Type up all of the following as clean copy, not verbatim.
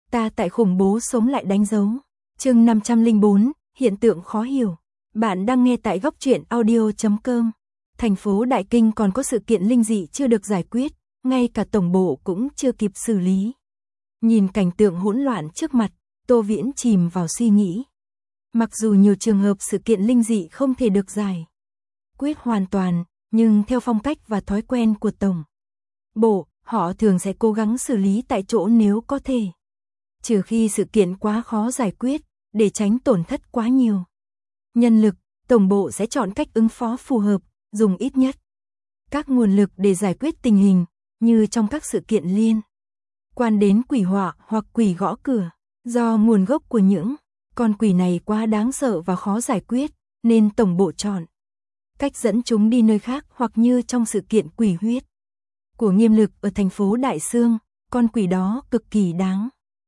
Ta tại khủng bố sống lại đánh dấu. Chương 504, hiện tượng khó hiểu. Bạn đang nghe tại góc truyện audio.com. Thành phố Đại Kinh còn có sự kiện linh dị chưa được giải quyết, ngay cả tổng bộ cũng chưa kịp xử lý. Nhìn cảnh tượng hỗn loạn trước mặt, Tô Viễn chìm vào suy nghĩ. Mặc dù nhiều trường hợp sự kiện linh dị không thể được giải quyết hoàn toàn, nhưng theo phong cách và thói quen của tổng bộ, họ thường sẽ cố gắng xử lý tại chỗ nếu có thể. Trừ khi sự kiện quá khó giải quyết, để tránh tổn thất quá nhiều nhân lực, tổng bộ sẽ chọn cách ứng phó phù hợp, dùng ít nhất các nguồn lực để giải quyết tình hình, như trong các sự kiện liên quan đến quỷ họa hoặc quỷ gõ cửa. Do nguồn gốc của những con quỷ này quá đáng sợ và khó giải quyết, nên tổng bộ chọn cách dẫn chúng đi nơi khác, hoặc như trong sự kiện quỷ huyết của Nghiêm Lực ở thành phố Đại Xương, con quỷ đó cực kỳ đáng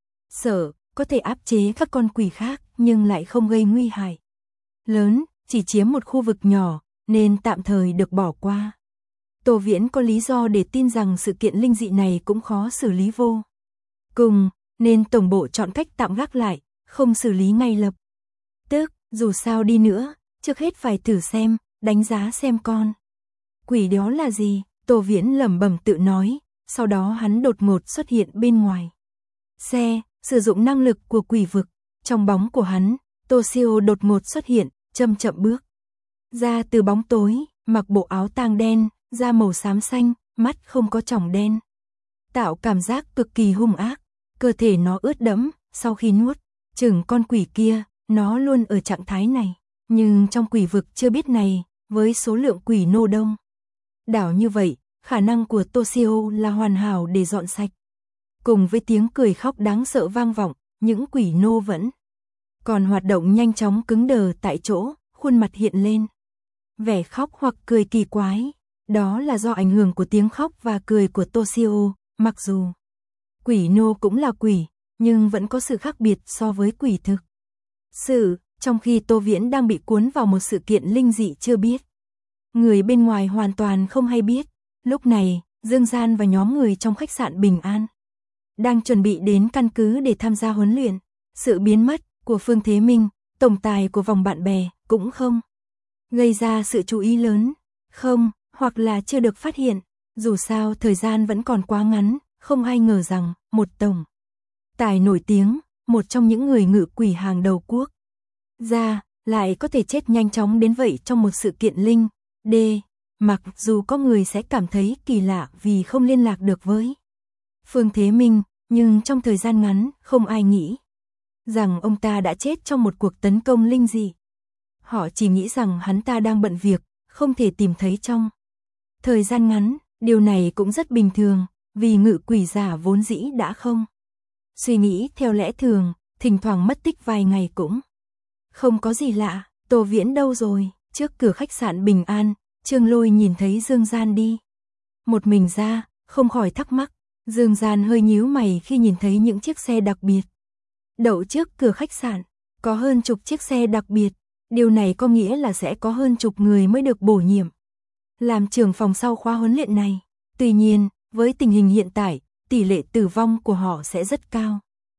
sợ, có thể áp chế các con quỷ khác nhưng lại không gây nguy hại lớn, chỉ chiếm một khu vực nhỏ nên tạm thời được bỏ qua. Tô Viễn có lý do để tin rằng sự kiện linh dị này cũng khó xử lý vô cùng, nên tổng bộ chọn cách tạm gác lại, không xử lý ngay lập tức. Dù sao đi nữa, trước hết phải thử xem, đánh giá xem con quỷ đó là gì. Tô Viễn lẩm bẩm tự nói, sau đó hắn đột ngột xuất hiện bên ngoài xe, sử dụng năng lực của quỷ vực. Trong bóng của hắn, Toshio đột ngột xuất hiện, chậm chậm bước ra từ bóng tối, mặc bộ áo tang đen, da màu xám xanh, mắt không có tròng đen, tạo cảm giác cực kỳ hung ác. Cơ thể nó ướt đẫm, sau khi nuốt chửng con quỷ kia, nó luôn ở trạng thái này. Nhưng trong quỷ vực chưa biết này, với số lượng quỷ nô đông đảo như vậy, khả năng của Toshio là hoàn hảo để dọn sạch. Cùng với tiếng cười khóc đáng sợ vang vọng, những quỷ nô vẫn còn hoạt động nhanh chóng cứng đờ tại chỗ, khuôn mặt hiện lên vẻ khóc hoặc cười kỳ quái. Đó là do ảnh hưởng của tiếng khóc và cười của Toshio. Mặc dù quỷ nô cũng là quỷ, nhưng vẫn có sự khác biệt so với quỷ thực sự. Trong khi Tô Viễn đang bị cuốn vào một sự kiện linh dị chưa biết, người bên ngoài hoàn toàn không hay biết. Lúc này, Dương Gian và nhóm người trong khách sạn Bình An đang chuẩn bị đến căn cứ để tham gia huấn luyện. Sự biến mất của Phương Thế Minh, tổng tài của vòng bạn bè, cũng không gây ra sự chú ý lớn, không, hoặc là chưa được phát hiện. Dù sao thời gian vẫn còn quá ngắn, không ai ngờ rằng một tổng tài nổi tiếng, một trong những người ngự quỷ hàng đầu quốc gia, lại có thể chết nhanh chóng đến vậy trong một sự kiện linh đê. Mặc dù có người sẽ cảm thấy kỳ lạ vì không liên lạc được với Phương Thế Minh, nhưng trong thời gian ngắn, không ai nghĩ rằng ông ta đã chết trong một cuộc tấn công linh dị. Họ chỉ nghĩ rằng hắn ta đang bận việc, không thể tìm thấy trong thời gian ngắn. Điều này cũng rất bình thường, vì ngự quỷ giả vốn dĩ đã không suy nghĩ theo lẽ thường, thỉnh thoảng mất tích vài ngày cũng không có gì lạ. Tô Viễn đâu rồi? Trước cửa khách sạn Bình An, Trương Lôi nhìn thấy Dương Gian đi một mình ra, không khỏi thắc mắc. Dương Gian hơi nhíu mày khi nhìn thấy những chiếc xe đặc biệt đậu trước cửa khách sạn, có hơn chục chiếc xe đặc biệt. Điều này có nghĩa là sẽ có hơn chục người mới được bổ nhiệm làm trưởng phòng sau khóa huấn luyện này. Tuy nhiên, với tình hình hiện tại, tỷ lệ tử vong của họ sẽ rất cao,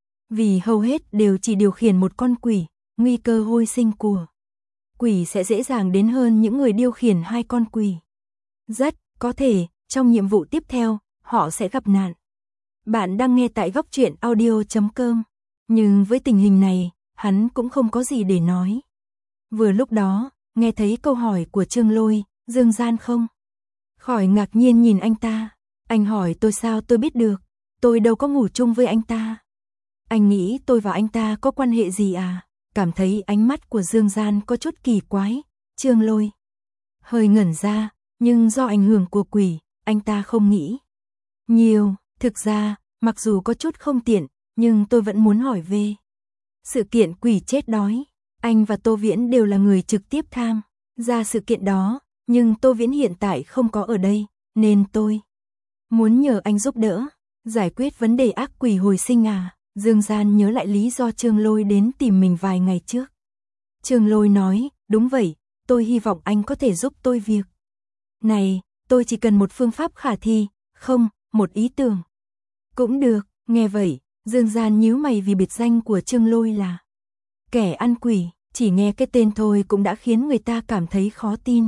vì hầu hết đều chỉ điều khiển một con quỷ, nguy cơ hồi sinh của quỷ sẽ dễ dàng đến hơn những người điều khiển hai con quỷ. Rất có thể, trong nhiệm vụ tiếp theo, họ sẽ gặp nạn. Bạn đang nghe tại góc truyện audio.com. Nhưng với tình hình này, hắn cũng không có gì để nói. Vừa lúc đó, nghe thấy câu hỏi của Trương Lôi, Dương Gian không khỏi ngạc nhiên nhìn anh ta. Anh hỏi tôi sao tôi biết được, tôi đâu có ngủ chung với anh ta. Anh nghĩ tôi và anh ta có quan hệ gì à? Cảm thấy ánh mắt của Dương Gian có chút kỳ quái. Trương Lôi hơi ngẩn ra, nhưng do ảnh hưởng của quỷ, anh ta không nghĩ nhiều. Thực ra, mặc dù có chút không tiện, nhưng tôi vẫn muốn hỏi về sự kiện quỷ chết đói. Anh và Tô Viễn đều là người trực tiếp tham gia sự kiện đó, nhưng Tô Viễn hiện tại không có ở đây, nên tôi muốn nhờ anh giúp đỡ giải quyết vấn đề ác quỷ hồi sinh à. Dương Gian nhớ lại lý do Trương Lôi đến tìm mình vài ngày trước. Trương Lôi nói, đúng vậy, tôi hy vọng anh có thể giúp tôi việc này. Tôi chỉ cần một phương pháp khả thi, không, một ý tưởng cũng được. Nghe vậy, Dương Gian nhíu mày vì biệt danh của Trương Lôi là kẻ ăn quỷ, chỉ nghe cái tên thôi cũng đã khiến người ta cảm thấy khó tin.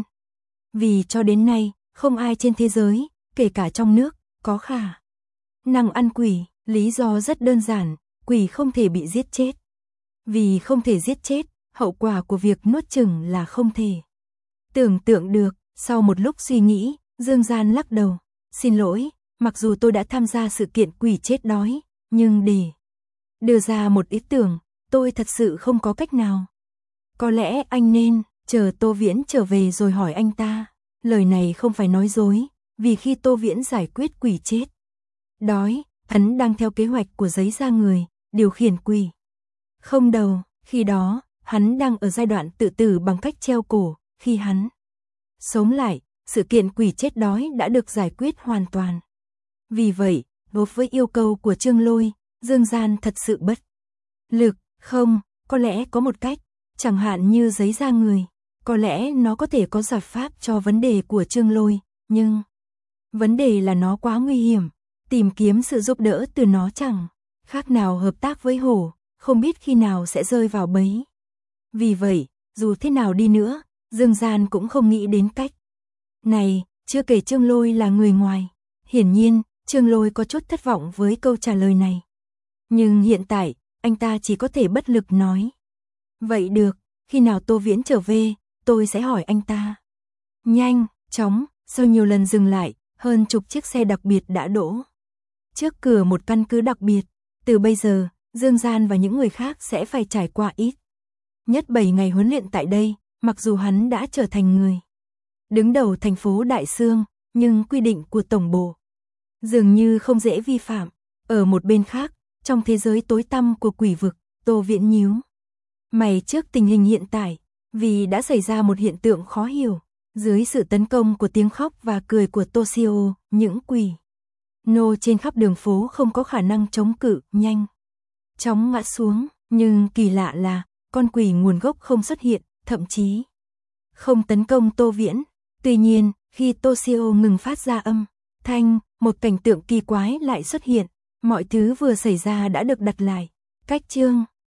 Vì cho đến nay, không ai trên thế giới, kể cả trong nước, có khả năng ăn quỷ, lý do rất đơn giản, quỷ không thể bị giết chết. Vì không thể giết chết, hậu quả của việc nuốt chửng là không thể tưởng tượng được. Sau một lúc suy nghĩ, Dương Gian lắc đầu, xin lỗi, mặc dù tôi đã tham gia sự kiện quỷ chết đói, nhưng để đưa ra một ý tưởng, tôi thật sự không có cách nào. Có lẽ anh nên chờ Tô Viễn trở về rồi hỏi anh ta. Lời này không phải nói dối, vì khi Tô Viễn giải quyết quỷ chết đói, hắn đang theo kế hoạch của giấy da người, điều khiển quỷ không đầu. Khi đó, hắn đang ở giai đoạn tự tử bằng cách treo cổ. Khi hắn sống lại, sự kiện quỷ chết đói đã được giải quyết hoàn toàn. Vì vậy, đối với yêu cầu của Trương Lôi, Dương Gian thật sự bất lực. Không, có lẽ có một cách, chẳng hạn như giấy da người, có lẽ nó có thể có giải pháp cho vấn đề của Trương Lôi, nhưng vấn đề là nó quá nguy hiểm, tìm kiếm sự giúp đỡ từ nó chẳng khác nào hợp tác với hổ, không biết khi nào sẽ rơi vào bẫy. Vì vậy, dù thế nào đi nữa, Dương Gian cũng không nghĩ đến cách này, chưa kể Trương Lôi là người ngoài. Hiển nhiên, Trương Lôi có chút thất vọng với câu trả lời này. Nhưng hiện tại, anh ta chỉ có thể bất lực nói. Vậy được, khi nào Tô Viễn trở về, tôi sẽ hỏi anh ta. Nhanh, chóng, sau nhiều lần dừng lại, hơn chục chiếc xe đặc biệt đã đỗ trước cửa một căn cứ đặc biệt. Từ bây giờ, Dương Gian và những người khác sẽ phải trải qua ít nhất 7 ngày huấn luyện tại đây, mặc dù hắn đã trở thành người đứng đầu thành phố Đại Sương, nhưng quy định của tổng bộ dường như không dễ vi phạm. Ở một bên khác, trong thế giới tối tăm của quỷ vực, Tô Viễn nhíu mày trước tình hình hiện tại, vì đã xảy ra một hiện tượng khó hiểu. Dưới sự tấn công của tiếng khóc và cười của Toshio, những quỷ nô trên khắp đường phố không có khả năng chống cự, nhanh chóng ngã xuống. Nhưng kỳ lạ là, con quỷ nguồn gốc không xuất hiện, thậm chí không tấn công Tô Viễn. Tuy nhiên, khi Toshio ngừng phát ra âm thanh, một cảnh tượng kỳ quái lại xuất hiện. Mọi thứ vừa xảy ra đã được đặt lại. Cách chương